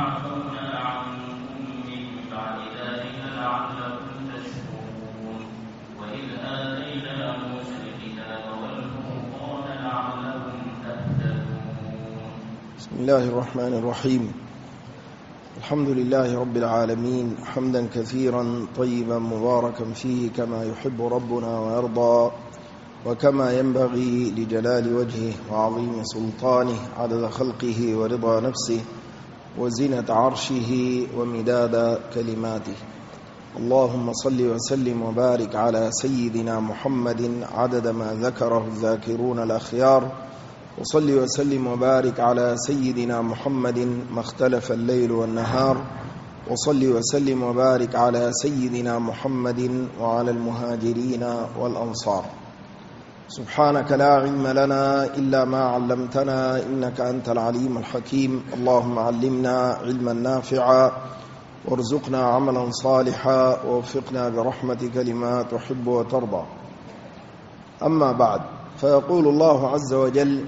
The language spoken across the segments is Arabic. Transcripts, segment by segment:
عفونا عنكم من بعد ذلك لعلكم تشكرون وإذ آتينا موسى الكتاب والفرقان لعلكم تهتدون. بسم الله الرحمن الرحيم. الحمد لله رب العالمين حمدا كثيرا طيبا مباركا فيه كما يحب ربنا ويرضى وكما ينبغي لجلال وجهه وعظيم سلطانه عدد خلقه ورضا نفسه وزنة عرشه ومداد كلماته. اللهم صل وسلم وبارك على سيدنا محمد عدد ما ذكره الذاكرون الأخيار، وصل وسلم وبارك على سيدنا محمد ما اختلف الليل والنهار، وصل وسلم وبارك على سيدنا محمد وعلى المهاجرين والأنصار. سبحانك لا علم لنا إلا ما علمتنا إنك أنت العليم الحكيم. اللهم علمنا علما نافعا وارزقنا عملا صالحا ووفقنا برحمتك لما تحب وترضى. أما بعد، فيقول الله عز وجل: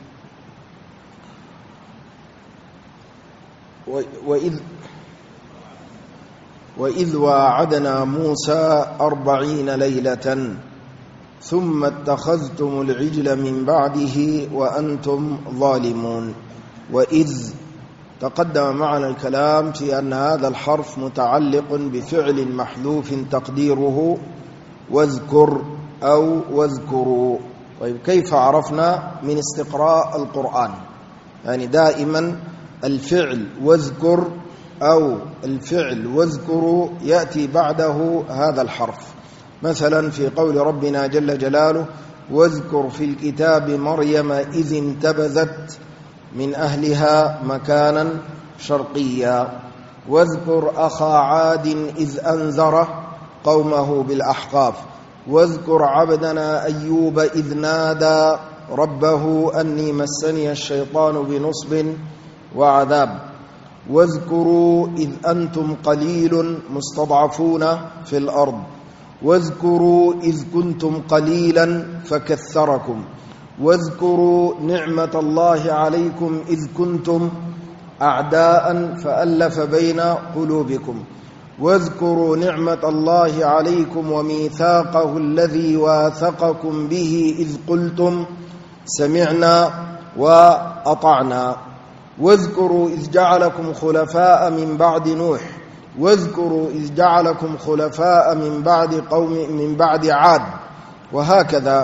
وإذ واعدنا موسى 40 ليلة ثم اتخذتم العجل من بعده وأنتم ظالمون. وإذ تقدم معنا الكلام في أن هذا الحرف متعلق بفعل محذوف تقديره واذكر أو واذكروا. طيب، كيف عرفنا من استقراء القرآن؟ يعني دائما الفعل واذكر أو الفعل واذكروا يأتي بعده هذا الحرف. مثلا في قول ربنا جل جلاله: واذكر في الكتاب مريم إذ انتبذت من أهلها مكانا شرقيا. واذكر أخا عاد إذ أنذر قومه بالأحقاف. واذكر عبدنا أيوب إذ نادى ربه أني مسني الشيطان بنصب وعذاب. واذكروا إذ أنتم قليل مستضعفون في الأرض. واذكروا إذ كنتم قليلا فكثركم. واذكروا نعمة الله عليكم إذ كنتم أعداء فألف بين قلوبكم. واذكروا نعمة الله عليكم وميثاقه الذي واثقكم به إذ قلتم سمعنا وأطعنا. واذكروا إذ جعلكم خلفاء من بعد نوح. واذكروا إذ جعلكم خلفاء من بعد عاد، وهكذا.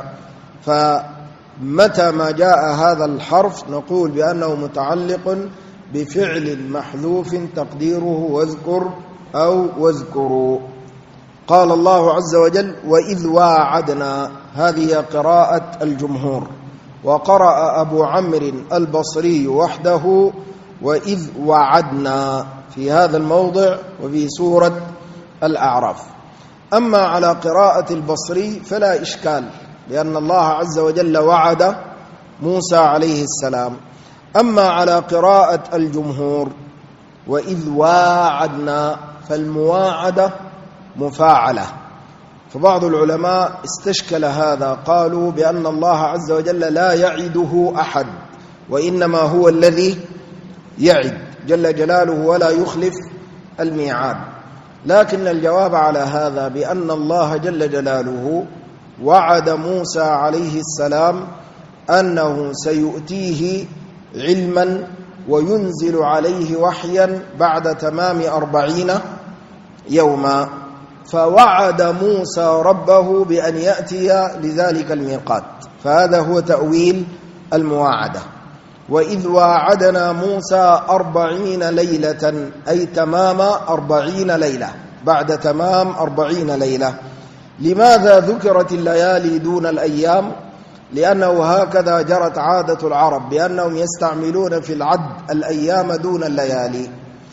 فمتى ما جاء هذا الحرف نقول بأنه متعلق بفعل محذوف تقديره واذكر أو واذكروا. قال الله عز وجل: وإذ واعدنا. هذه قراءة الجمهور، وقرأ أبو عمرو البصري وحده: وإذ وعدنا، في هذا الموضع وفي سورة الأعراف. أما على قراءة البصري فلا إشكال، لأن الله عز وجل وعد موسى عليه السلام. أما على قراءة الجمهور وإذ واعدنا، فالمواعدة مفاعلة. فبعض العلماء استشكل هذا، قالوا بأن الله عز وجل لا يعده أحد، وإنما هو الذي يعد جل جلاله ولا يخلف الميعاد. لكن الجواب على هذا بأن الله جل جلاله وعد موسى عليه السلام أنه سيؤتيه علما وينزل عليه وحيا بعد تمام 40 يوما. فوعد موسى ربه بأن يأتي لذلك الميقات، فهذا هو تأويل المواعدة. وإذ واعدنا موسى 40 ليلة، أي تمام 40 ليلة، بعد تمام 40 ليلة. لماذا ذكرت الليالي دون الأيام؟ لأنه هكذا جرت عادة العرب، بأنهم يستعملون في العد الأيام دون الليالي.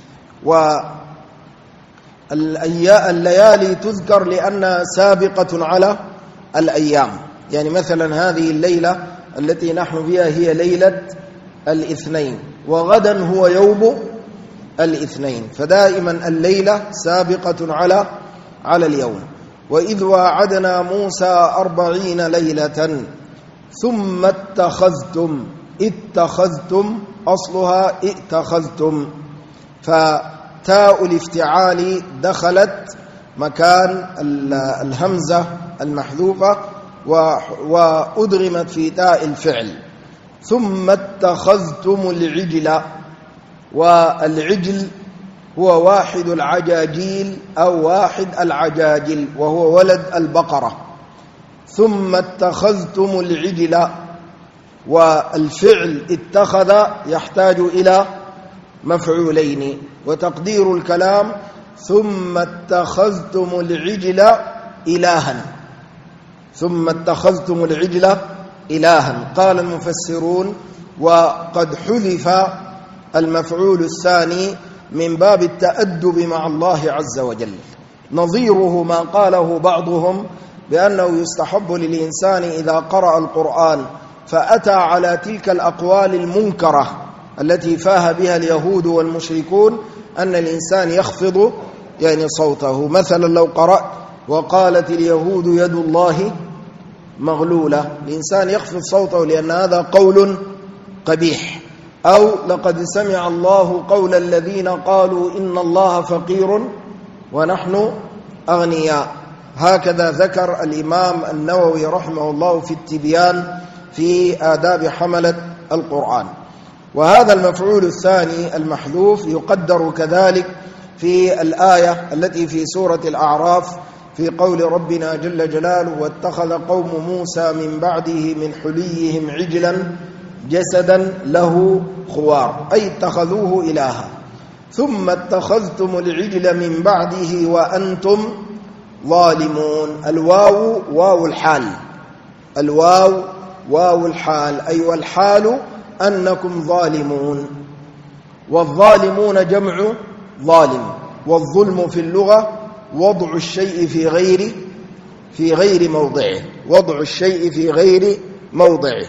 والليالي تذكر لأنها سابقة على الأيام. يعني مثلا هذه الليلة التي نحن فيها هي ليلة الاثنين، وغدا هو يوم الاثنين، فدائما الليلة سابقة على اليوم. وإذ واعدنا موسى 40 ليلة ثم اتخذتم. اتخذتم أصلها اتخذتم، فتاء الافتعال دخلت مكان الهمزة المحذوفة وأدغمت في تاء الفعل. ثم اتخذتم العجل، والعجل هو واحد العجاجيل أو واحد العجاجل وهو ولد البقرة. ثم اتخذتم العجل، والفعل اتخذ يحتاج إلى مفعولين، وتقدير الكلام ثم اتخذتم العجل إلها. ثم اتخذتم العجل إلها. قال المفسرون وقد حذف المفعول الثاني من باب التأدب مع الله عز وجل، نظيره ما قاله بعضهم بأنه يستحب للإنسان إذا قرأ القرآن فأتى على تلك الأقوال المنكرة التي فاه بها اليهود والمشركون أن الإنسان يخفض صوته. مثلا لو قرأت وقالت اليهود يد الله مغلولة، الإنسان يخفض صوته لأن هذا قول قبيح. أو لقد سمع الله قول الذين قالوا إن الله فقير ونحن أغنياء. هكذا ذكر الإمام النووي رحمه الله في التبيان في آداب حملة القرآن. وهذا المفعول الثاني المحذوف يقدر كذلك في الآية التي في سورة الأعراف في قول ربنا جل جلاله واتخذ قوم موسى من بعده من حليهم عجلا جسدا له خوار، أي اتخذوه إلها. ثم اتخذتم العجل من بعده وأنتم ظالمون. الواو واو الحال، الواو واو الحال، أي والحال أنكم ظالمون. والظالمون جمع ظالم، والظلم في اللغة وضع الشيء في غير موضعه، وضع الشيء في غير موضعه.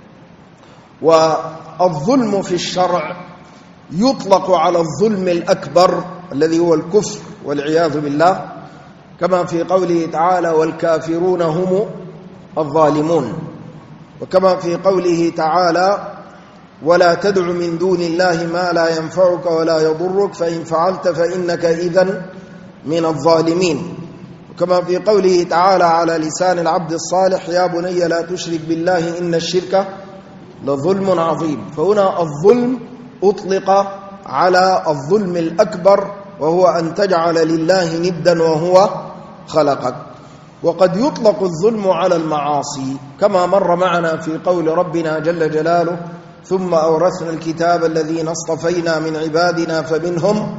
والظلم في الشرع يطلق على الظلم الأكبر الذي هو الكفر والعياذ بالله، كما في قوله تعالى والكافرون هم الظالمون، وكما في قوله تعالى ولا تدع من دون الله ما لا ينفعك ولا يضرك فإن فعلت فإنك إذن من الظالمين، وكما في قوله تعالى على لسان العبد الصالح يا بني لا تشرك بالله إن الشرك لظلم عظيم. فهنا الظلم أطلق على الظلم الأكبر وهو أن تجعل لله ندا وهو خلقك. وقد يطلق الظلم على المعاصي كما مر معنا في قول ربنا جل جلاله ثم أورثنا الكتاب الذين اصطفينا من عبادنا فمنهم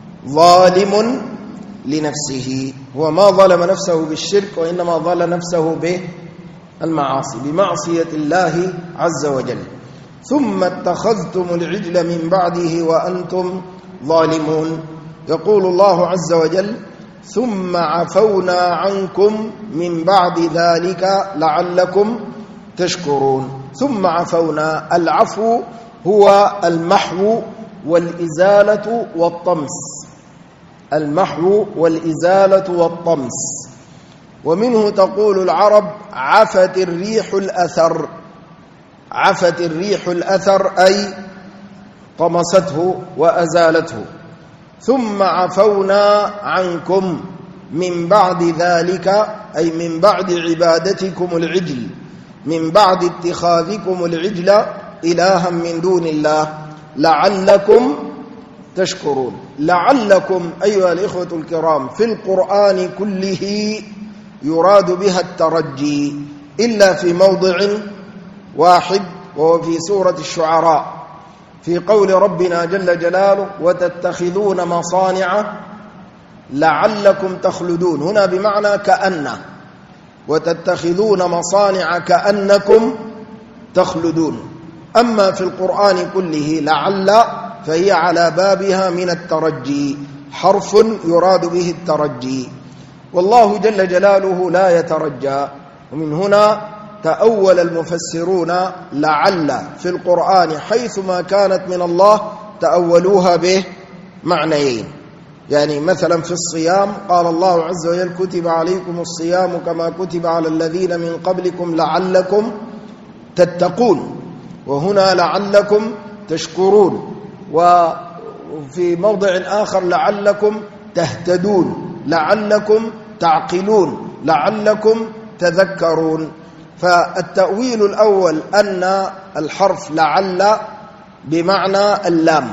ظالم لنفسه، هو ما ظلم نفسه بالشرك وإنما ظلم نفسه بالمعاصي بمعصية الله عز وجل. ثم اتخذتم العجل من بعده وأنتم ظالمون. يقول الله عز وجل ثم عفونا عنكم من بعد ذلك لعلكم تشكرون. ثم عفونا، العفو هو المحو والإزالة والطمس، المحو والإزالة والطمس. ومنه تقول العرب عفت الريح الأثر، عفت الريح الأثر أي طمسته وأزالته. ثم عفونا عنكم من بعد ذلك أي من بعد عبادتكم العجل، من بعد اتخاذكم العجل إلها من دون الله لعلكم تشكرون. لعلكم أيها الإخوة الكرام في القرآن كله يراد بها الترجي إلا في موضع واحد وهو في سورة الشعراء في قول ربنا جل جلاله وتتخذون مصانع لعلكم تخلدون، هنا بمعنى كأن، وتتخذون مصانع كأنكم تخلدون. أما في القرآن كله لعل فهي على بابها من الترجي، حرف يراد به الترجي، والله جل جلاله لا يترجى. ومن هنا تأول المفسرون لعل في القرآن حيثما كانت من الله تأولوها به معنيين. يعني مثلا في الصيام قال الله عز وجل كتب عليكم الصيام كما كتب على الذين من قبلكم لعلكم تتقون، وهنا لعلكم تشكرون. وفي موضع آخر لعلكم تهتدون، لعلكم تعقلون، لعلكم تذكرون. فالتأويل الأول أن الحرف لعل بمعنى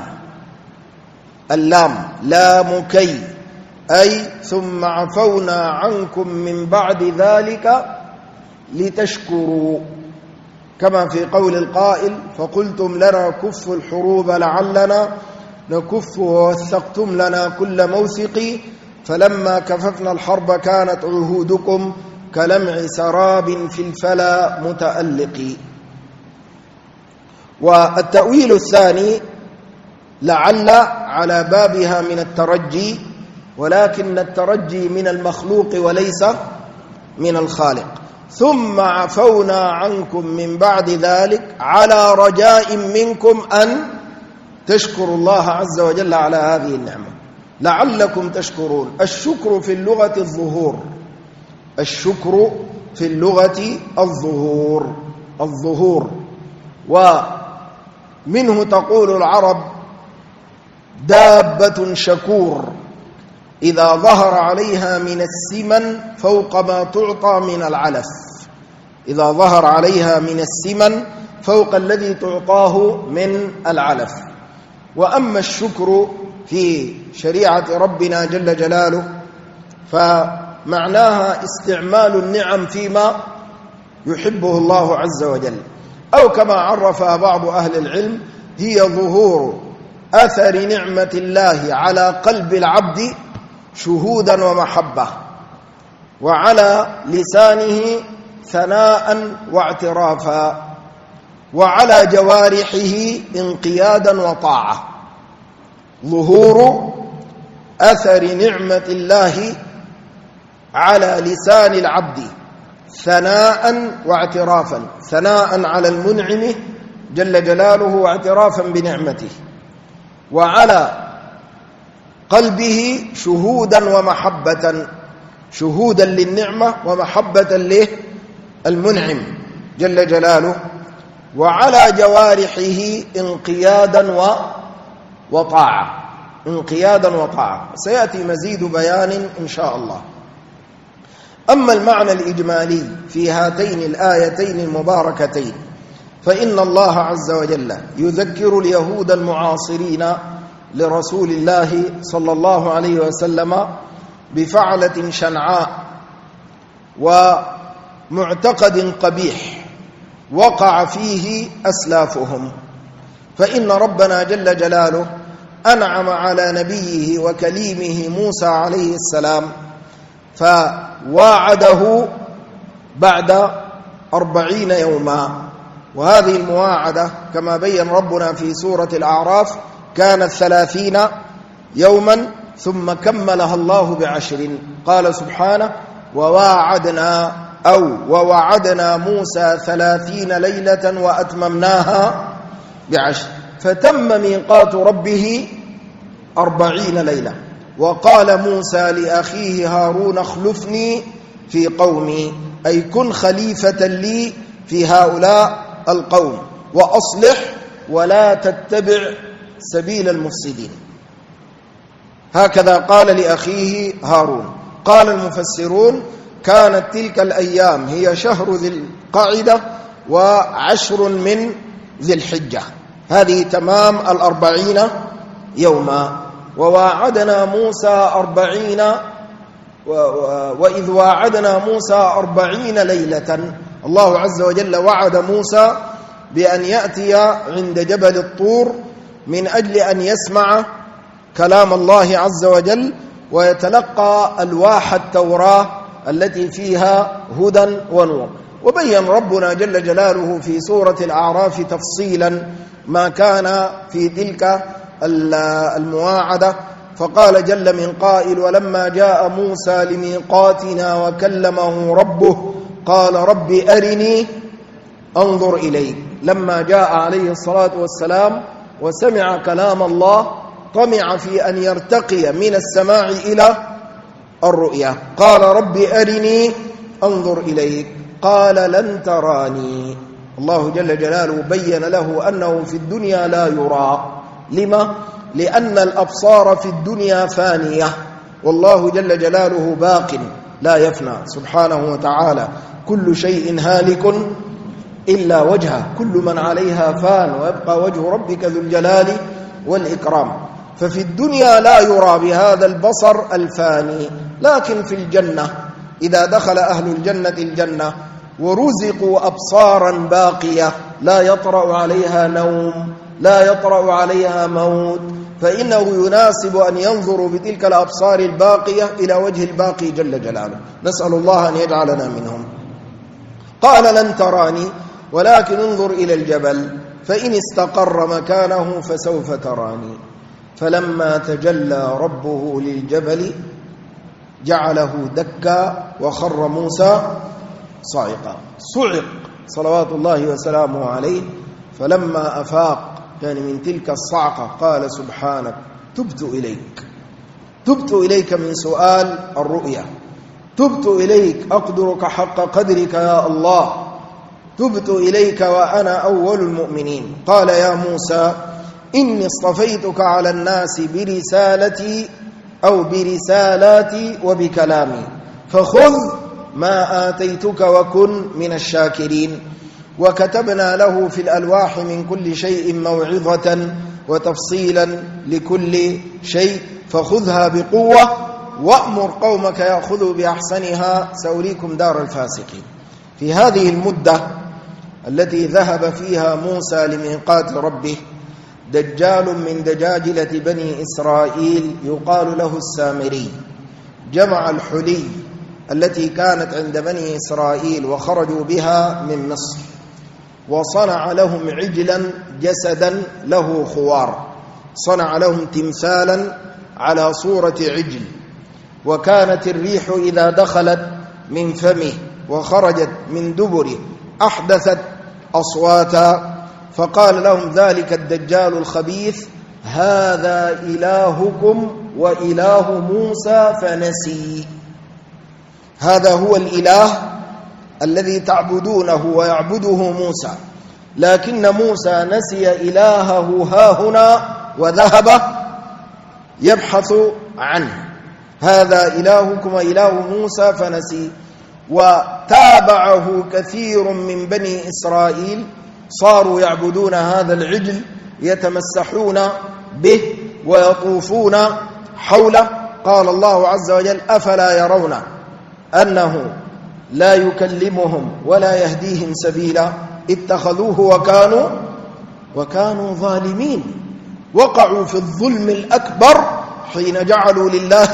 اللام لام كي، أي ثم عفونا عنكم من بعد ذلك لتشكروا، كما في قول القائل فقلتم لنا كف الحروب لعلنا نكف ووثقتم لنا كل موثق فلما كففنا الحرب كانت عهودكم كلمع سراب في الفلا متألق. والتأويل الثاني لعل على بابها من الترجي، ولكن الترجي من المخلوق وليس من الخالق. ثم عفونا عنكم من بعد ذلك على رجاء منكم أن تشكروا الله عز وجل على هذه النعمة لعلكم تشكرون. الشكر في اللغة الظهور، الشكر في اللغة الظهور، ومنه تقول العرب دابة شكور إذا ظهر عليها من السمن فوق ما تعطى من العلف، إذا ظهر عليها من السمن فوق الذي تعطاه من العلف. وأما الشكر في شريعة ربنا جل جلاله فمعناها استعمال النعم فيما يحبه الله عز وجل، أو كما عرفها بعض أهل العلم هي ظهور أثر نعمة الله على قلب العبد شهودا ومحبة، وعلى لسانه ثناء واعترافا، وعلى جوارحه انقيادا وطاعة. ظهور أثر نعمة الله على لسان العبد ثناء واعترافا، ثناء على المنعم جل جلاله واعترافا بنعمته، وعلى قلبه شهودا ومحبة، شهودا للنعمة ومحبة له المنعم جل جلاله، وعلى جوارحه انقيادا وطاعة، انقيادا وطاعة. سيأتي مزيد بيان إن شاء الله. أما المعنى الإجمالي في هاتين الآيتين المباركتين فإن الله عز وجل يذكر اليهود المعاصرين لرسول الله صلى الله عليه وسلم بفعلة شنعاء ومعتقد قبيح وقع فيه أسلافهم. فإن ربنا جل جلاله أنعم على نبيه وكليمه موسى عليه السلام فواعده بعد 40 يوما، وهذه المواعدة كما بين ربنا في سورة الأعراف كانت 30 يوما ثم كملها الله ب10. قال سبحانه ووعدنا موسى 30 ليلة وأتممناها ب10 فتم ميقات ربه 40 ليلة. وقال موسى لأخيه هارون اخلفني في قومي، أي كن خليفة لي في هؤلاء القوم وأصلح ولا تتبع سبيل المفسدين. هكذا قال لأخيه هارون. قال المفسرون كانت تلك الأيام هي شهر ذي القعدة و10 من ذي الحجة، هذه تمام 40 يوما. وواعدنا موسى 40 وإذ واعدنا موسى 40 ليلة، الله عز وجل وعد موسى بأن يأتي عند جبل الطور من أجل أن يسمع كلام الله عز وجل ويتلقى ألواح التوراة التي فيها هدى ونور. وبين ربنا جل جلاله في سورة الأعراف تفصيلا ما كان في تلك المواعدة، فقال جل من قائل ولما جاء موسى لميقاتنا وكلمه ربه قال رب أرني أنظر إليك. لما جاء عليه الصلاة والسلام وسمع كلام الله طمع في أن يرتقي من السماع إلى الرؤية، قال رب أرني أنظر إليك قال لن تراني. الله جل جلاله بين له أنه في الدنيا لا يرى. لما؟ لأن الأبصار في الدنيا فانية، والله جل جلاله باق لا يفنى سبحانه وتعالى. كل شيء هالك إلا وجهه، كل من عليها فان، ويبقى وجه ربك ذو الجلال والإكرام. ففي الدنيا لا يرى بهذا البصر الفاني، لكن في الجنة إذا دخل أهل الجنة الجنة ورزقوا أبصارا باقية لا يطرأ عليها نوم، لا يطرأ عليها موت، فإنه يناسب أن ينظروا بتلك الأبصار الباقية إلى وجه الباقي جل جلاله. نسأل الله أن يجعلنا منهم. قال لن تراني ولكن انظر إلى الجبل فإن استقر مكانه فسوف تراني. فلما تجلى ربه للجبل جعله دكا وخر موسى صعقا. صعق صلوات الله وسلامه عليه. فلما أفاق يعني من تلك الصعقة قال سبحانك تبت إليك، تبت إليك من سؤال الرؤيا، تبت إليك أقدرك حق قدرك يا الله، تبت إليك وأنا أول المؤمنين. قال يا موسى إني اصطفيتك على الناس برسالتي أو برسالاتي وبكلامي فخذ ما آتيتك وكن من الشاكرين. وكتبنا له في الألواح من كل شيء موعظة وتفصيلا لكل شيء فخذها بقوة وأمر قومك يأخذوا بأحسنها سأريكم دار الفاسقين. في هذه المدة التي ذهب فيها موسى لميقات ربه دجال من دجاجلة بني إسرائيل يقال له السامري جمع الحلي التي كانت عند بني إسرائيل وخرجوا بها من مصر، وصنع لهم عجلا جسدا له خوار، صنع لهم تمثالا على صورة عجل، وكانت الريح إذا دخلت من فمه وخرجت من دبره أحدثت أصواتا. فقال لهم ذلك الدجال الخبيث هذا إلهكم وإله موسى فنسي. هذا هو الإله الذي تعبدونه ويعبده موسى، لكن موسى نسي إلهه هاهنا وذهب يبحث عنه. هذا إلهكم وإله موسى فنسي. وتابعه كثير من بني إسرائيل صاروا يعبدون هذا العجل يتمسحون به ويطوفون حوله. قال الله عز وجل أفلا يرون أنه لا يكلمهم ولا يهديهم سبيلا اتخذوه وكانوا ظالمين. وقعوا في الظلم الأكبر حين جعلوا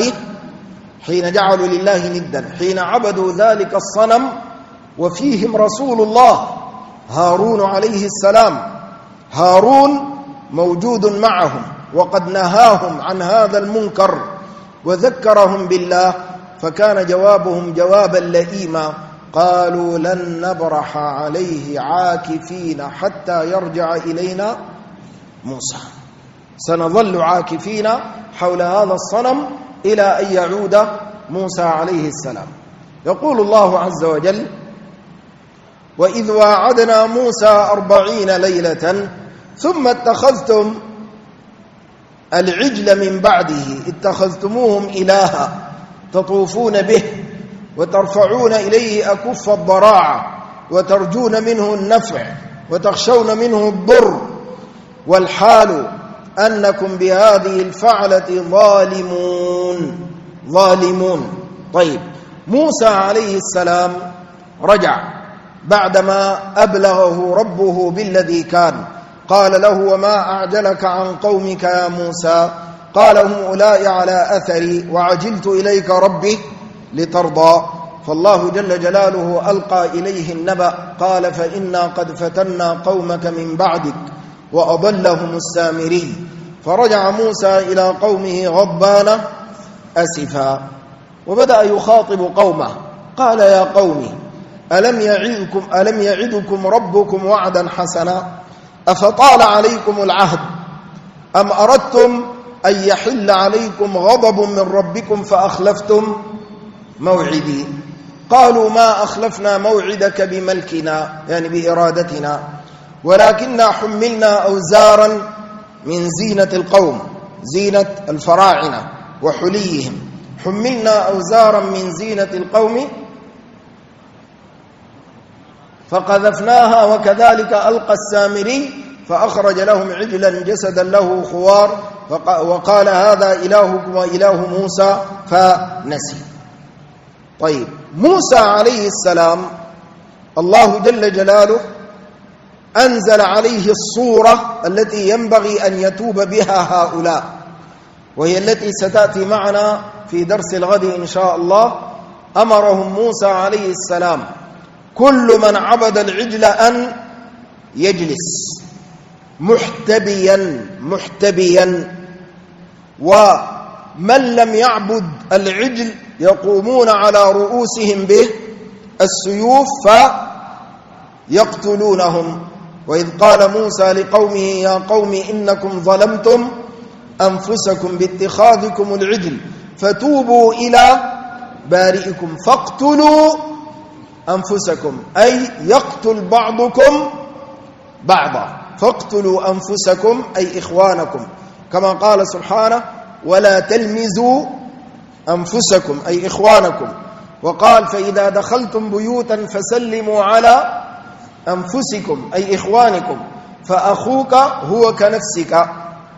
لله ندا، حين عبدوا ذلك الصنم وفيهم رسول الله هارون عليه السلام. هارون موجود معهم وقد نهاهم عن هذا المنكر وذكرهم بالله، فكان جوابهم جوابا لئيما قالوا لن نبرح عليه عاكفين حتى يرجع إلينا موسى، سنظل عاكفين حول هذا الصنم إلى أن يعود موسى عليه السلام. يقول الله عز وجل وإذ واعدنا موسى 40 ليلة ثم اتخذتم العجل من بعده اتخذتموهم إلها تطوفون به وترفعون إليه أكف الضراعة وترجون منه النفع وتخشون منه الضر والحال أنكم بهذه الفعلة ظالمون. طيب، موسى عليه السلام رجع بعدما أبلغه ربه بالذي كان. قال له وما أعجلك عن قومك يا موسى؟ قال هم أولئك على أثري وعجلت إليك ربي لترضى. فالله جل جلاله ألقى إليه النبأ قال فإنا قد فتنا قومك من بعدك وأضلهم السامري. فرجع موسى إلى قومه غضبان أسفا وبدأ يخاطب قومه قال يا قوم ألم يعدكم ربكم وعدا حسنا أفطال عليكم العهد أم أردتم أن يحل عليكم غضب من ربكم فأخلفتم موعدي؟ قالوا ما أخلفنا موعدك بملكنا يعني بإرادتنا ولكننا حملنا أوزارا من زينة القوم زينة الفراعنة وحليهم. حملنا أوزارا من زينة القوم فقذفناها وكذلك ألقى السامري فأخرج لهم عجلا جسدا له خوار وقال هذا إلهكم وإله موسى فنسي. طيب، موسى عليه السلام الله جل جلاله أنزل عليه الصورة التي ينبغي أن يتوب بها هؤلاء، وهي التي ستأتي معنا في درس الغد إن شاء الله. أمرهم موسى عليه السلام كل من عبد العجل أن يجلس محتبيا، ومن لم يعبد العجل يقومون على رؤوسهم به السيوف فيقتلونهم. وإذ قال موسى لقومه يا قوم إنكم ظلمتم أنفسكم باتخاذكم العجل فتوبوا إلى بارئكم فاقتلوا أنفسكم، أي يقتل بعضكم بعضا، فاقتلوا أنفسكم أي إخوانكم، كما قال سبحانه ولا تلمزوا أنفسكم أي إخوانكم. وقال فإذا دخلتم بيوتا فسلموا على أنفسكم أي إخوانكم، فأخوك هو كنفسك.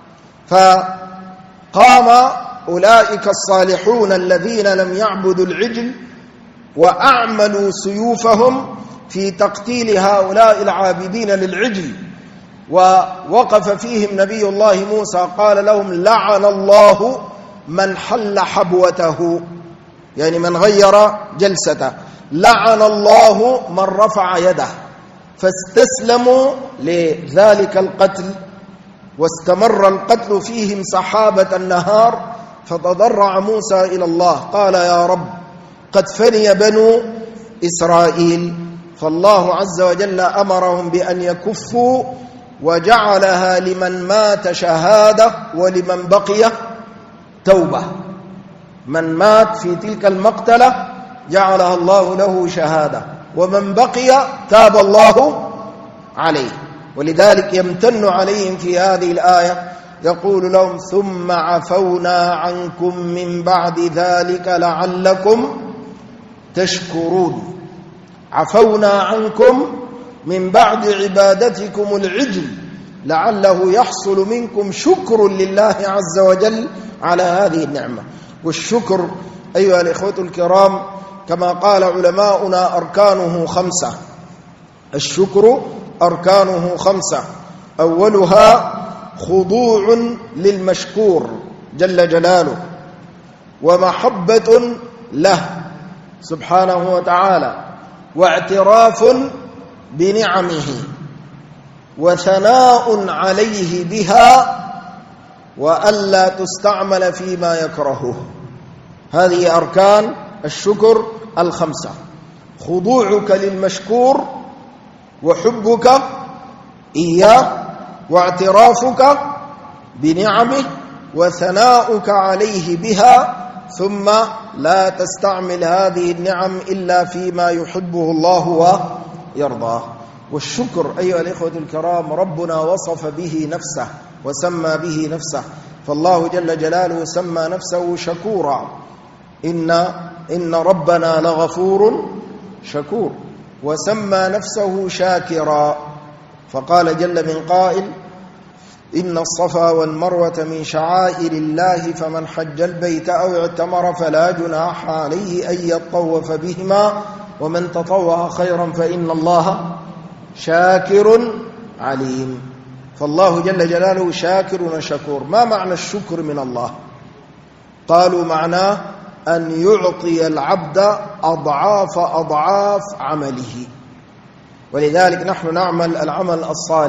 فقام أولئك الصالحون الذين لم يعبدوا العجل وأعملوا سيوفهم في تقتيل هؤلاء العابدين للعجل، ووقف فيهم نبي الله موسى قال لهم لعن الله من حل حبوته، يعني من غير جلسته، لعن الله من رفع يده، فاستسلموا لذلك القتل. واستمر القتل فيهم سحابة النهار، فتضرع موسى إلى الله قال يا رب قد فني بنو إسرائيل. فالله عز وجل أمرهم بأن يكفوا، وجعلها لمن مات شهادة ولمن بقي توبة. من مات في تلك المقتلة جعلها الله له شهادة، ومن بقي تاب الله عليه. ولذلك يمتن عليهم في هذه الآية يقول لهم ثم عفونا عنكم من بعد ذلك لعلكم تشكرون. عفونا عنكم من بعد عبادتكم العجل لعله يحصل منكم شكر لله عز وجل على هذه النعمة. والشكر أيها الإخوة الكرام كما قال علماؤنا أركانه 5. الشكر أركانه 5، أولها خضوع للمشكور جل جلاله، ومحبة له سبحانه وتعالى، واعتراف بنعمه، وثناء عليه بها، وألا تستعمل فيما يكرهه. هذه أركان الشكر 5: خضوعك للمشكور، وحبك إياه، واعترافك بنعمه، وثناؤك عليه بها، ثم لا تستعمل هذه النعم إلا فيما يحبه الله ويرضاه. والشكر أيها الإخوة الكرام ربنا وصف به نفسه وسمى به نفسه، فالله جل جلاله سمى نفسه شكورا، إن ربنا لغفور شكور، وسمى نفسه شاكرا، فقال جل من قائل إن الصفا والمروة من شعائر الله فمن حج البيت أو اعتمر فلا جناح عليه أن يطوف بهما ومن تطوع خيرا فإن الله شاكر عليم. فالله جل جلاله شاكر وشكور. ما معنى الشكر من الله؟ قالوا معناه أن يعطي العبد أضعاف عمله. ولذلك نحن نعمل العمل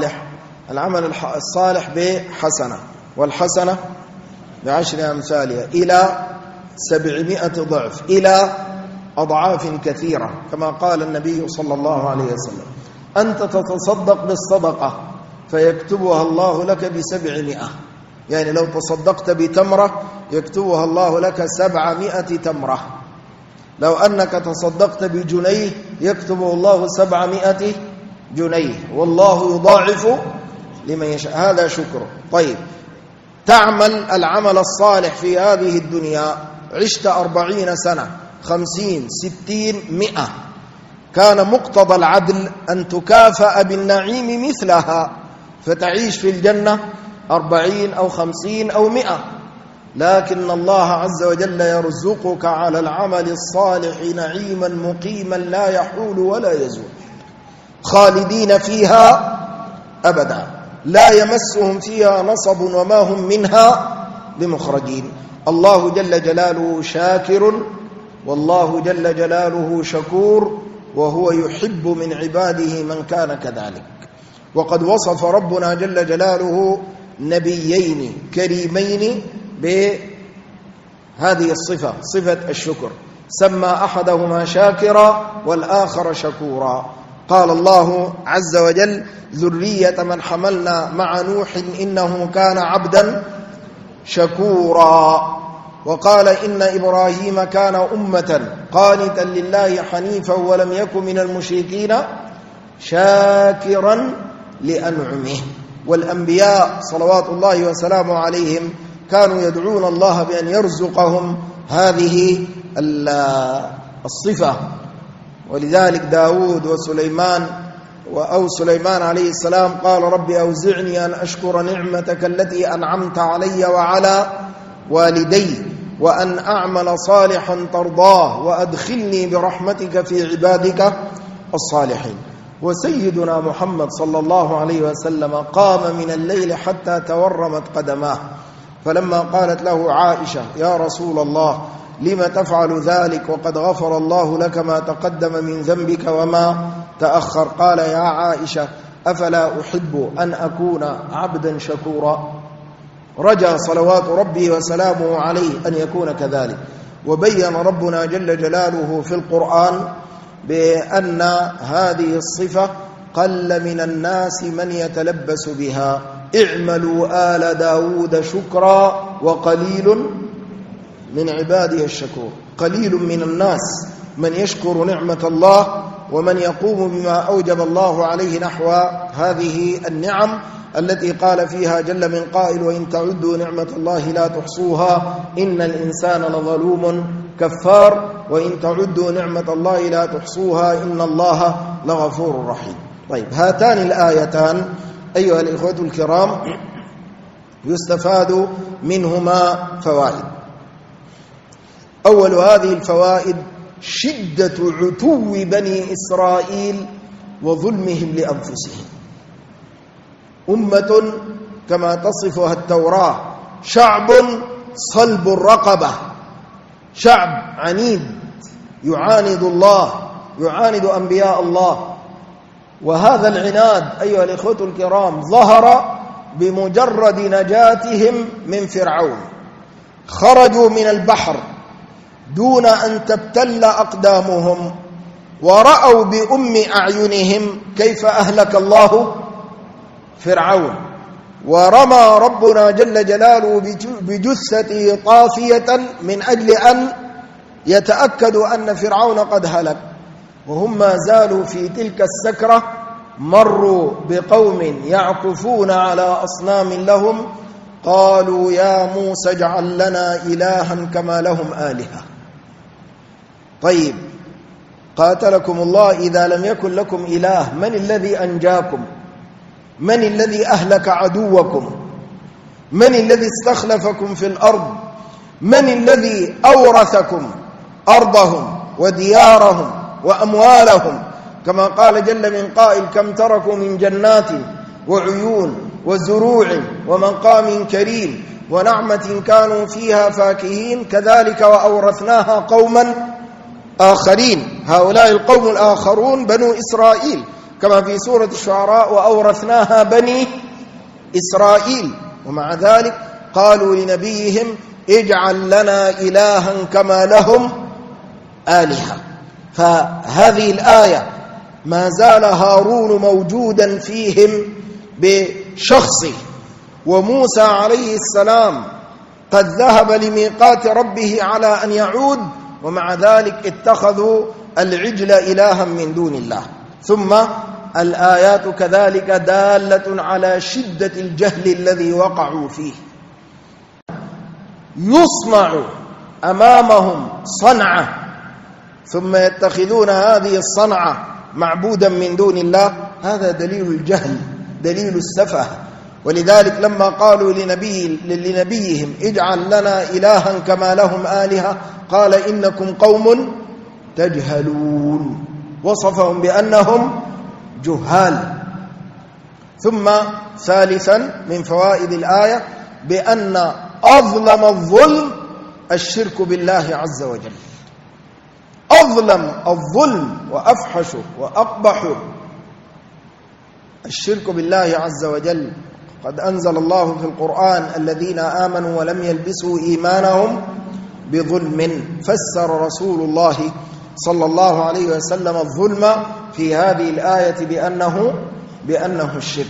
الصالح بحسنة، والحسنة ب10 أمثالها إلى 700 ضعف، إلى أضعاف كثيرة، كما قال النبي صلى الله عليه وسلم أنت تتصدق بالصدقة فيكتبها الله لك ب700، يعني لو تصدقت بتمرة يكتبها الله لك 700 تمرة. لو أنك تصدقت بجنيه يكتبه الله 700 جنيه، والله يضاعف لمن يشاء. هذا شكر. طيب، تعمل العمل الصالح في هذه الدنيا، عشت 40 سنة 50 60 100، كان مقتضى العدل أن تكافأ بالنعيم مثلها، فتعيش في الجنة 40 أو 50 أو 100. لكن الله عز وجل يرزقك على العمل الصالح نعيما مقيما لا يحول ولا يزول، خالدين فيها أبدا، لا يمسهم فيها نصب وما هم منها بمخرجين. الله جل جلاله شاكر، والله جل جلاله شكور، وهو يحب من عباده من كان كذلك. وقد وصف ربنا جل جلاله نبيين كريمين بهذه الصفة، صفة الشكر، سمى أحدهما شاكرا والآخر شكورا. قال الله عز وجل: ذرية من حملنا مع نوح إنه كان عبدا شكورا. وقال: إن إبراهيم كان أمة قانتا لله حنيفا ولم يكن من المشركين شاكرا لأنعمه. والأنبياء صلوات الله وسلامه عليهم كانوا يدعون الله بأن يرزقهم هذه الصفة. ولذلك داود وسليمان سليمان عليه السلام قال: رب أوزعني أن أشكر نعمتك التي أنعمت علي وعلى والدي وأن أعمل صالحا ترضاه وأدخلني برحمتك في عبادك الصالحين. وسيدنا محمد صلى الله عليه وسلم قام من الليل حتى تورمت قدماه، فلما قالت له عائشة: يا رسول الله لم تفعل ذلك وقد غفر الله لك ما تقدم من ذنبك وما تأخر، قال: يا عائشة أفلا أحب أن أكون عبدا شكورا؟ رجا صلوات ربي وسلامه عليه أن يكون كذلك. وبين ربنا جل جلاله في القرآن بأن هذه الصفة قل من الناس من يتلبس بها، اعملوا آل داود شكرا وقليل من عباده الشكور. قليل من الناس من يشكر نعمة الله ومن يقوم بما أوجب الله عليه نحو هذه النعم التي قال فيها جل من قائل: وإن تعدوا نعمة الله لا تحصوها إن الإنسان لظلوم كفار، وإن تعدوا نعمة الله لا تحصوها إن الله لغفور رحيم. طيب، هاتان الآيتان أيها الإخوة الكرام يستفاد منهما فوائد. أول هذه الفوائد شدة عتو بني إسرائيل وظلمهم لأنفسهم. أمة كما تصفها التوراة شعب صلب الرقبة، شعب عنيد يعاند الله، يعاند أنبياء الله. وهذا العناد أيها الإخوة الكرام ظهر بمجرد نجاتهم من فرعون. خرجوا من البحر دون أن تبتل أقدامهم، ورأوا بأم أعينهم كيف أهلك الله فرعون، ورمى ربنا جل جلاله بجثته طافية من أجل أن يتأكدوا أن فرعون قد هلك. وهم ما زالوا في تلك السكرة مروا بقوم يعكفون على أصنام لهم، قالوا: يا موسى اجعل لنا إلها كما لهم آلهة. طيب، قاتلكم الله، إذا لم يكن لكم إله، من الذي أنجاكم؟ من الذي أهلك عدوكم؟ من الذي استخلفكم في الأرض؟ من الذي أورثكم أرضهم وديارهم وأموالهم؟ كما قال جل من قائل: كم تركوا من جنات وعيون وزروع ومقام كريم ونعمة كانوا فيها فاكهين كذلك وأورثناها قوما آخرين. هؤلاء القوم الآخرون بنو إسرائيل، كما في سورة الشعراء: وأورثناها بني إسرائيل. ومع ذلك قالوا لنبيهم: اجعل لنا إلها كما لهم آلهة. فهذه الآية ما زال هارون موجودا فيهم بشخصه، وموسى عليه السلام قد ذهب لميقات ربه على أن يعود، ومع ذلك اتخذوا العجل إلها من دون الله. ثم الآيات كذلك دالة على شدة الجهل الذي وقعوا فيه. يصنع أمامهم صنعة ثم يتخذون هذه الصنعة معبودا من دون الله، هذا دليل الجهل، دليل السفه. ولذلك لما قالوا لنبيهم اجعل لنا إلها كما لهم آلهة قال إنكم قوم تجهلون، وصفهم بأنهم جهال. ثم ثالثا من فوائد الآية بأن أظلم الظلم الشرك بالله عز وجل. أظلم الظلم وأفحشه وأقبحه الشرك بالله عز وجل. قد أنزل الله في القرآن الذين آمنوا ولم يلبسوا إيمانهم بظلم، فسر رسول الله صلى الله عليه وسلم الظلم في هذه الآية بأنه الشرك.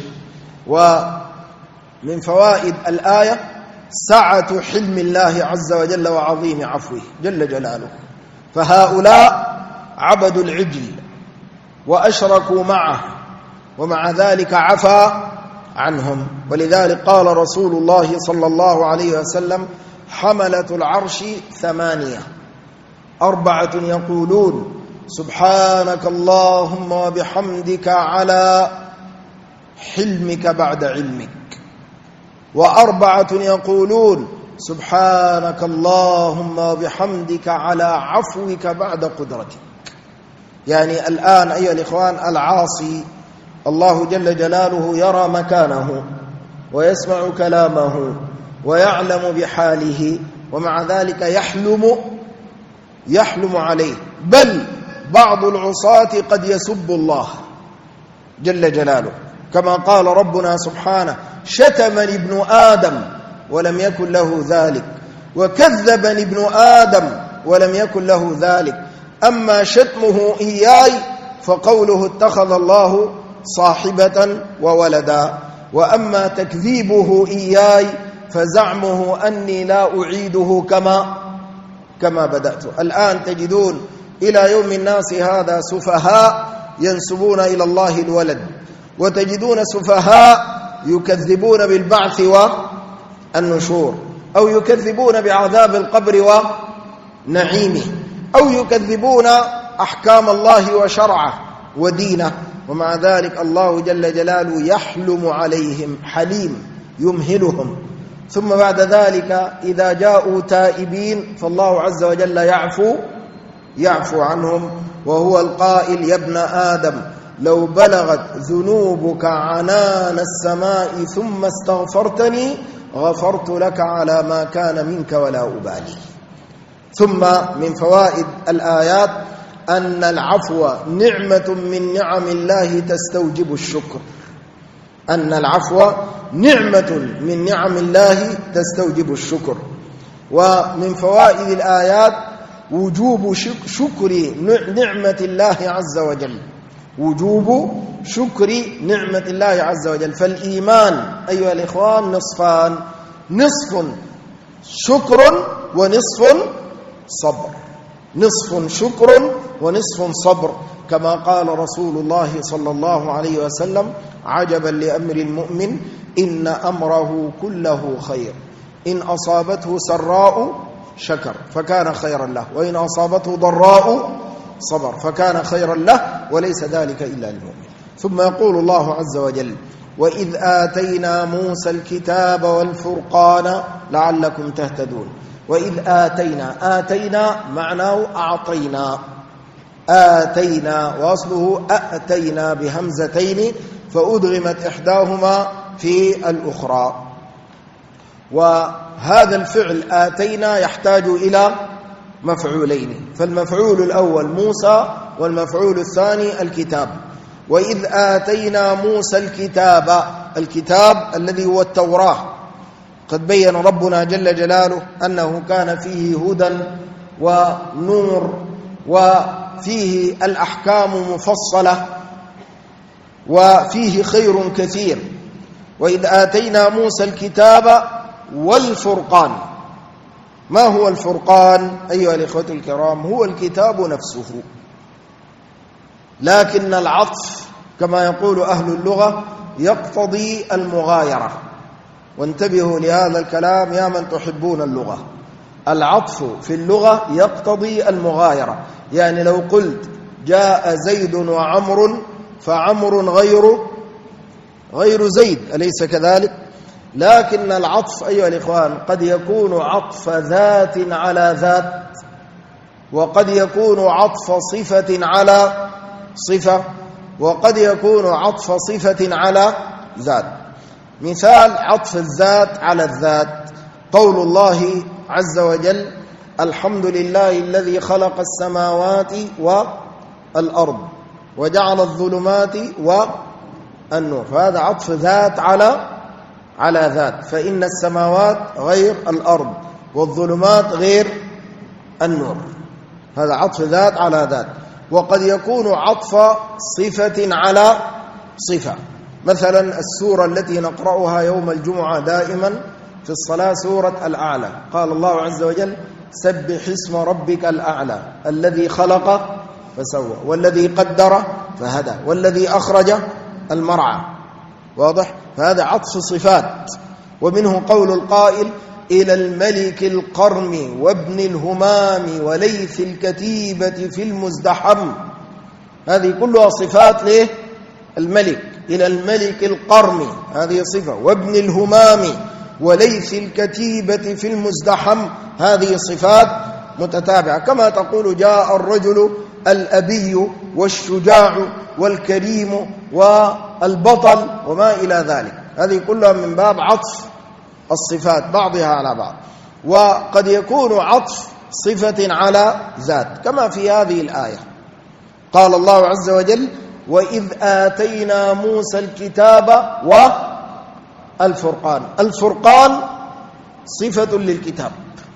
ومن فوائد الآية سعة حلم الله عز وجل وعظيم عفوه جل جلاله. فهؤلاء عبدوا العجل وأشركوا معه ومع ذلك عفا عنهم. ولذلك قال رسول الله صلى الله عليه وسلم حملة العرش 8، 4 يقولون سبحانك اللهم وبحمدك على حلمك بعد علمك، و4 يقولون سبحانك اللهم وبحمدك على عفوك بعد قدرتك. يعني الآن أيها الإخوان العاصي الله جل جلاله يرى مكانه ويسمع كلامه ويعلم بحاله، ومع ذلك يحلم عليه. بل بعض العصاة قد يسب الله جل جلاله، كما قال ربنا سبحانه شتمني ابن آدم ولم يكن له ذلك، وكذبني ابن آدم ولم يكن له ذلك. أما شتمه إياي فقوله اتخذ الله صاحبة وولدا، وأما تكذيبه إياي فزعمه أني لا أعيده كما بدأت. الآن تجدون إلى يوم الناس هذا سفهاء ينسبون إلى الله الولد، وتجدون سفهاء يكذبون بالبعث والنشور، أو يكذبون بعذاب القبر ونعيمه، أو يكذبون أحكام الله وشرعه ودينه. ومع ذلك الله جل جلاله يحلم عليهم، حليم يمهلهم. ثم بعد ذلك إذا جاءوا تائبين فالله عز وجل يعفو عنهم، وهو القائل يا ابن آدم لو بلغت ذنوبك عنان السماء ثم استغفرتني غفرت لك على ما كان منك ولا أبالي. ثم من فوائد الآيات أن العفو نعمة من نعم الله تستوجب الشكر. أن العفو نعمة من نعم الله تستوجب الشكر. ومن فوائد الآيات وجوب شكر نعمة الله عز وجل، وجوب شكر نعمة الله عز وجل. فالإيمان أيها الإخوان نصفان، نصف شكر ونصف صبر، نصف شكر ونصف صبر، كما قال رسول الله صلى الله عليه وسلم عجبا لأمر المؤمن إن أمره كله خير، إن أصابته سراء شكر فكان خيرا له، وإن أصابته ضراء صبر فكان خيرا له، وليس ذلك إلا للمؤمن. ثم يقول الله عز وجل وإذ آتينا موسى الكتاب والفرقان لعلكم تهتدون. وإذ آتينا معناه أعطينا، آتينا وأصله أأتينا بهمزتين فأدغمت إحداهما في الأخرى. وهذا الفعل آتينا يحتاج إلى مفعولين، فالمفعول الأول موسى والمفعول الثاني الكتاب. وإذ آتينا موسى الكتاب الذي هو التوراة، قد بين ربنا جل جلاله أنه كان فيه هدى ونور وفيه الأحكام مفصلة وفيه خير كثير. وإذ آتينا موسى الكتاب والفرقان. ما هو الفرقان أيها الإخوة الكرام؟ هو الكتاب نفسه، لكن العطف كما يقول أهل اللغة يقتضي المغايرة. وانتبهوا لهذا الكلام يا من تحبون اللغة، العطف في اللغة يقتضي المغايرة، يعني لو قلت جاء زيد وعمر فعمر غير زيد، أليس كذلك؟ لكن العطف أيها الإخوان قد يكون عطف ذات على ذات، وقد يكون عطف صفة على صفة، وقد يكون عطف صفة على ذات. مثال عطف الذات على الذات قول الله عز وجل الحمد لله الذي خلق السماوات والأرض وجعل الظلمات والنور، فهذا عطف ذات على ذات، فإن السماوات غير الأرض والظلمات غير النور، هذا عطف ذات على ذات. وقد يكون عطف صفة على صفة، مثلا السورة التي نقرأها يوم الجمعة دائما في الصلاة سورة الأعلى، قال الله عز وجل سبح اسم ربك الأعلى الذي خلق فسوى والذي قدر فهدى والذي أخرج المرعى، واضح؟ فهذا عطف صفات. ومنه قول القائل إلى الملك القرم وابن الهمام وليث الكتيبة في المزدحم، هذه كلها صفات للملك. إلى الملك القرم هذه صفة، وابن الهمام وليث الكتيبة في المزدحم هذه صفات متتابعة، كما تقول جاء الرجل الأبي والشجاع والكريم والبطل وما إلى ذلك، هذه كلها من باب عطف الصفات بعضها على بعض. وقد يكون عطف صفة على ذات كما في هذه الآية، قال الله عز وجل وإذ آتينا موسى الكتاب والفرقان، الفرقان صفة للكتاب،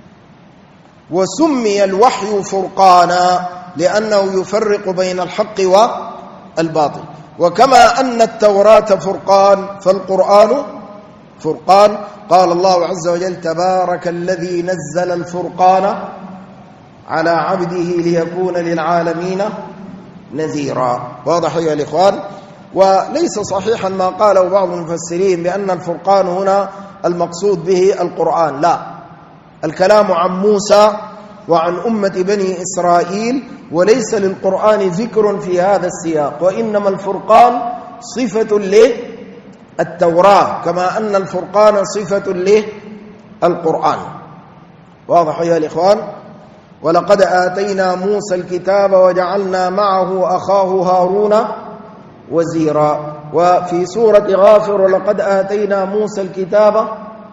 وسمي الوحي فرقانا لأنه يفرق بين الحق والباطل. وكما أن التوراة فرقان فالقرآن فرقان، قال الله عز وجل تبارك الذي نزل الفرقان على عبده ليكون للعالمين نذيرا. واضح يا الإخوان؟ وليس صحيحا ما قاله بعض المفسرين بأن الفرقان هنا المقصود به القرآن، لا، الكلام عن موسى وعن أمة بني إسرائيل، وليس للقرآن ذكر في هذا السياق، وإنما الفرقان صفة للتوراة كما أن الفرقان صفة للقرآن. واضح يا الإخوان؟ ولقد آتينا موسى الكتاب وجعلنا معه أخاه هارون وزيرا. وفي سورة غافر ولقد آتينا موسى الكتاب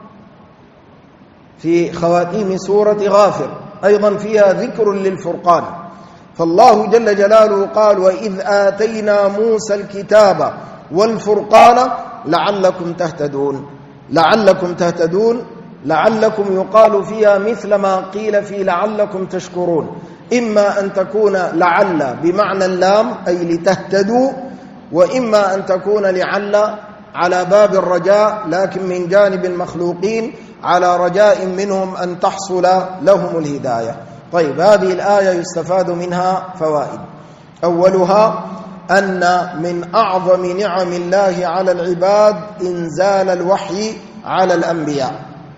في خواتيم سورة غافر أيضا فيها ذكر للفرقان، فالله جل جلاله قال وإذ آتينا موسى الكتاب والفرقان لعلكم تهتدون. لعلكم تهتدون، لعلكم يقال فيها مثل ما قيل في لعلكم تشكرون، إما أن تكون لعل بمعنى اللام أي لتهتدوا، وإما أن تكون لعل على باب الرجاء لكن من جانب المخلوقين على رجاء منهم أن تحصل لهم الهداية. طيب، هذه الآية يستفاد منها فوائد. أولها أن من أعظم نعم الله على العباد إنزال الوحي على الأنبياء،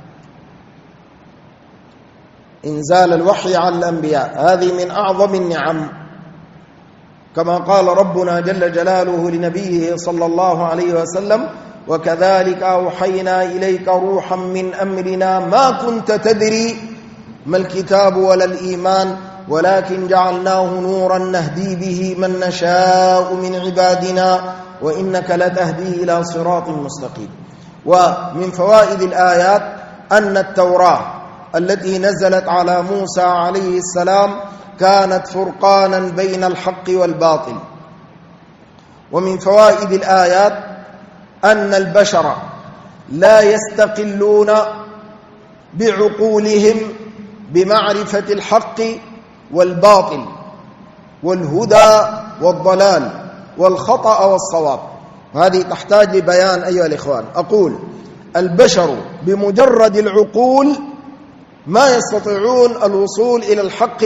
إنزال الوحي على الأنبياء هذه من أعظم النعم، كما قال ربنا جل جلاله لنبيه صلى الله عليه وسلم وكذلك أوحينا إليك روحا من أمرنا ما كنت تدري ما الكتاب ولا الإيمان ولكن جعلناه نورا نهدي به من نشاء من عبادنا وإنك لتهدي إلى صراط مستقيم. ومن فوائد الآيات أن التوراة التي نزلت على موسى عليه السلام كانت فرقانا بين الحق والباطل. ومن فوائد الآيات أن البشر لا يستقلون بعقولهم بمعرفة الحق والباطل والهدى والضلال والخطأ والصواب، هذه تحتاج لبيان أيها الإخوان. أقول البشر بمجرد العقول ما يستطيعون الوصول إلى الحق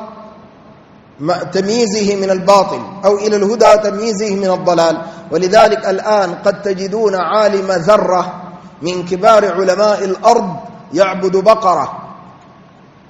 وتمييزه من الباطل أو إلى الهدى تمييزه من الضلال. ولذلك الآن قد تجدون عالم ذرة من كبار علماء الأرض يعبد بقرة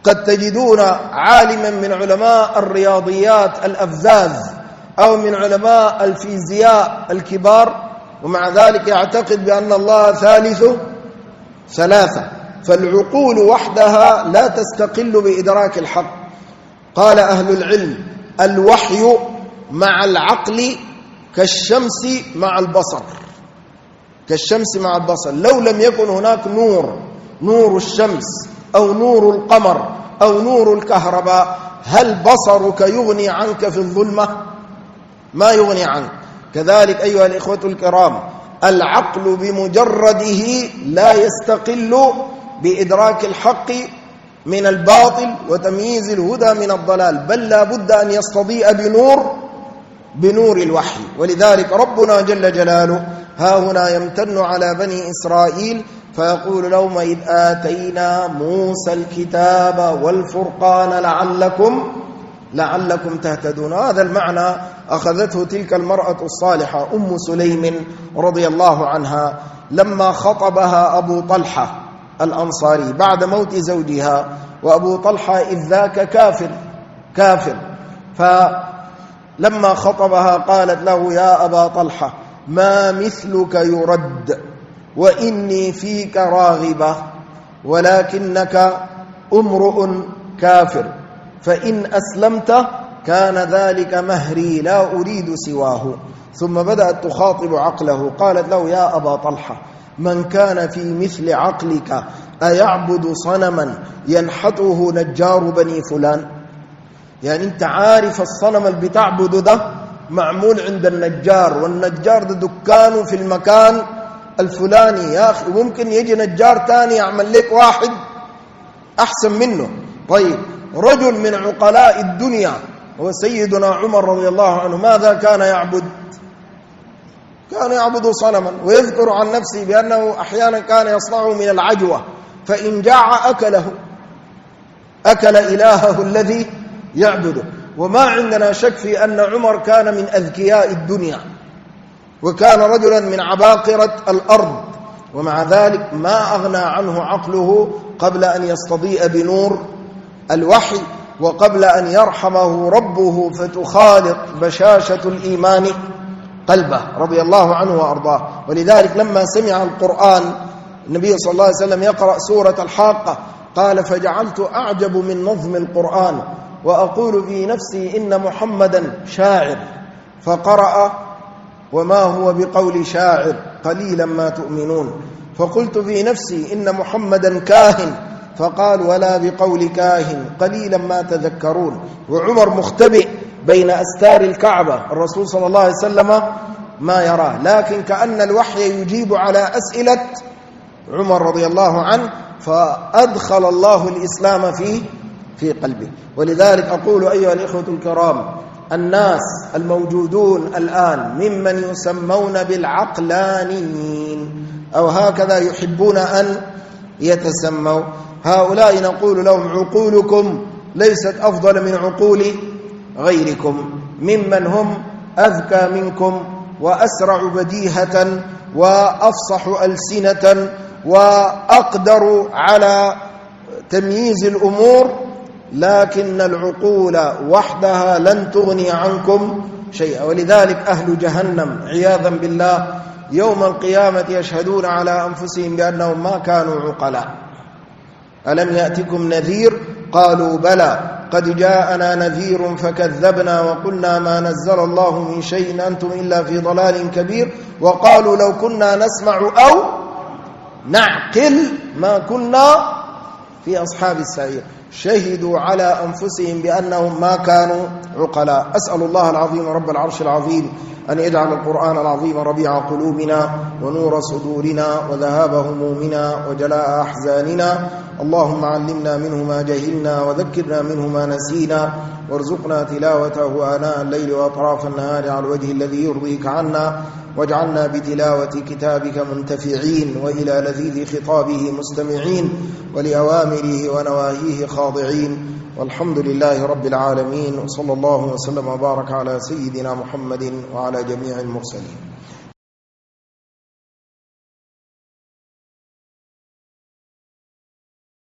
قد تجدون عالما من علماء الرياضيات الأفزاز أو من علماء الفيزياء الكبار ومع ذلك يعتقد بأن الله ثالث ثلاثة. فالعقول وحدها لا تستقل بإدراك الحق. قال أهل العلم: الوحي مع العقل كالشمس مع البصر، كالشمس مع البصر. لو لم يكن هناك نور الشمس أو نور القمر أو نور الكهرباء، هل بصرك يغني عنك في الظلمة؟ ما يغني عنك. كذلك أيها الإخوة الكرام، العقل بمجرده لا يستقل بإدراك الحق من الباطل وتمييز الهدى من الضلال، بل لا بد أن يستضيء بنور الوحي. ولذلك ربنا جل جلاله ها هنا يمتن على بني إسرائيل فيقول لهم: إذ آتينا موسى الكتاب والفرقان لعلكم تهتدون. هذا المعنى أخذته تلك المرأة الصالحة أم سليم رضي الله عنها لما خطبها أبو طلحة الأنصاري بعد موت زوجها، وأبو طلحة إذ ذاك كافر. فلما خطبها قالت له: يا أبا طلحة، ما مثلك يرد وإني فيك راغبة، ولكنك امرؤ كافر، فإن أسلمت كان ذلك مهري لا أريد سواه. ثم بدأت تخاطب عقله، قالت له: يا أبا طلحة، من كان في مثل عقلك أيعبد صنما ينحته نجار بني فلان؟ يعني أنت عارف الصنم اللي بتعبده ده معمول عند النجار، والنجار ده دكانه في المكان الفلاني يا أخي، وممكن يجي نجار تاني يعمل لك واحد أحسن منه. طيب، رجل من عقلاء الدنيا هو سيدنا عمر رضي الله عنه، ماذا كان يعبد؟ كان يعبد صنما، ويذكر عن نفسه بأنه أحيانا كان يصنعه من العجوة، فإن جاع أكل إلهه الذي يعبده. وما عندنا شك في أن عمر كان من أذكياء الدنيا، وكان رجلا من عباقرة الأرض، ومع ذلك ما أغنى عنه عقله قبل أن يستضيء بنور الوحي، وقبل أن يرحمه ربه فتخالط بشاشة الإيمان قلبه رضي الله عنه وأرضاه. ولذلك لما سمع القرآن النبي صلى الله عليه وسلم يقرأ سورة الحاقة قال: فجعلت أعجب من نظم القرآن وأقول في نفسي إن محمدا شاعر، فقرأ: وما هو بقول شاعر قليلا ما تؤمنون. فقلت في نفسي إن محمدا كاهن، فقال: ولا بقول كاهن قليلا ما تذكرون. وعمر مختبئ بين أستار الكعبة، الرسول صلى الله عليه وسلم ما يراه، لكن كأن الوحي يجيب على أسئلة عمر رضي الله عنه، فأدخل الله الإسلام في قلبه. ولذلك أقول أيها الإخوة الكرام، الناس الموجودون الآن ممن يسمون بالعقلانيين أو هكذا يحبون أن يتسموا، هؤلاء نقول لهم: عقولكم ليست أفضل من عقول غيركم، ممن هم أذكى منكم وأسرع بديهة وأفصح ألسنة وأقدر على تمييز الأمور، لكن العقول وحدها لن تغني عنكم شيئا. ولذلك أهل جهنم عياذا بالله يوم القيامة يشهدون على أنفسهم بأنهم ما كانوا عقلاء. ألم يأتكم نذير؟ قالوا بلى قد جاءنا نذير فكذبنا وقلنا ما نزل الله من شيء أنتم إلا في ضلال كبير، وقالوا لو كنا نسمع أو نعقل ما كنا في أصحاب السعير. شهدوا على أنفسهم بأنهم ما كانوا عقلاء. أسأل الله العظيم رب العرش العظيم أن يجعل القرآن العظيم ربيع قلوبنا ونور صدورنا وذهاب همومنا وجلاء أحزاننا. اللهم علمنا منه ما جهلنا وذكرنا منه ما نسينا، وارزقنا تلاوته آناء الليل وأطراف النهار على الوجه الذي يرضيك عنا، واجعلنا بتلاوة كتابك منتفعين وإلى لذيذ خطابه مستمعين ولأوامره ونواهيه خاضعين. والحمد لله رب العالمين، وصلى الله وسلم وبارك على سيدنا محمد وعلى جميع المرسلين.